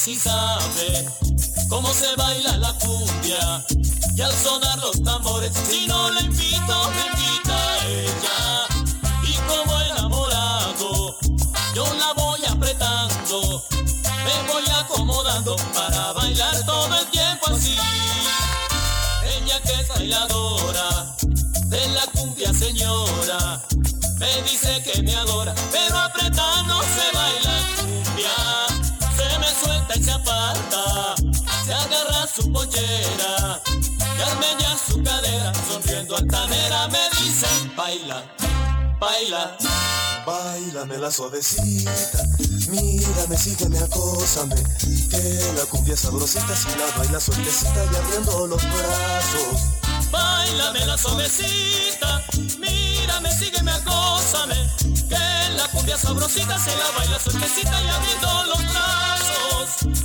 así sabe cómo se baila la cumbia. Y al sonar los tambores, si no la invito, me invita ella. Y como enamorado, yo la voy apretando, me voy acomodando para bailar todo el tiempo así. Ella que es bailadora de la cumbia, señora, me dice que me adora, pero apretando se baila cumbia. Se me suelta y se aparta, se agarra su pollera y al menear su cadera, sonriendo altanera, me dice: baila, baila. Báilamela suavecita, mírame, sígueme, acósame, que la cumbia es sabrosita si la baila sueltecita y abriendo los brazos. Báilamela suavecita, mírame, sígueme, acósame, que la cumbia sabrosita se la baila sueltecita y abriendo los brazos.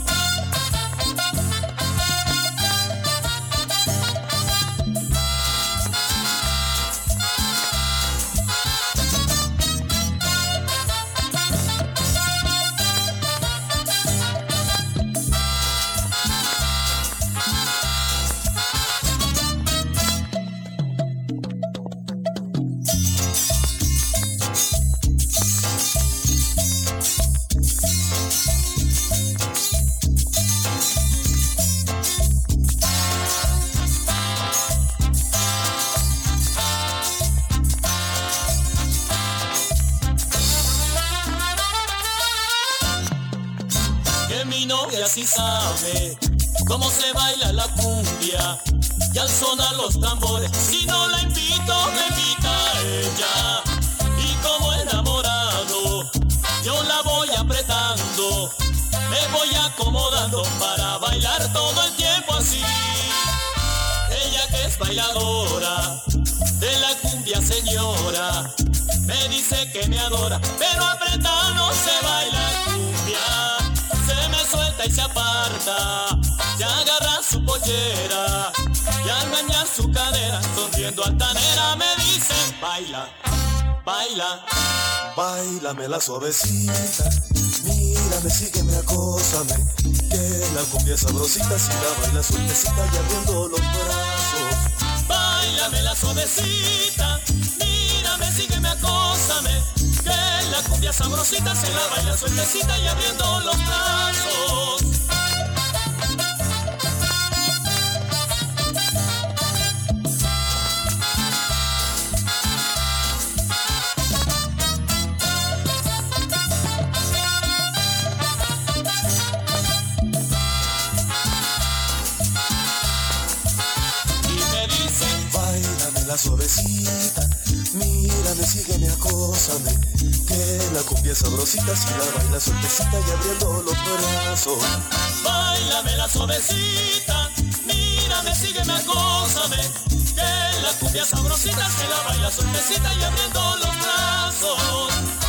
Mi novia sí sabe cómo se baila la cumbia, y al sonar los tambores, si no la invito, me invita ella. Y como enamorado, yo la voy apretando, me voy acomodando para bailar todo el tiempo así. Ella que es bailadora de la cumbia, señora, me dice que me adora, pero apretando se baila cumbia. Se me suelta y se aparta, se agarra su pollera y al menear su cadera, sonriendo altanera, me dice: baila, baila. Báilamela suavecita, mírame, sígueme, acósame, que la cumbia es sabrosita si la baila sueltecita y abriendo los brazos. Báilamela suavecita, mírame, sígueme, acósame, que la cumbia sabrosita se la baila sueltecita y abriendo los brazos. Báilamela suavecita, mírame, sígueme, acósame, que la cumbia es sabrosita si la baila sueltecita y abriendo los brazos. Báilamela suavecita, mírame, sígueme, acósame, que la cumbia sabrosita se la baila sueltecita y abriendo los brazos.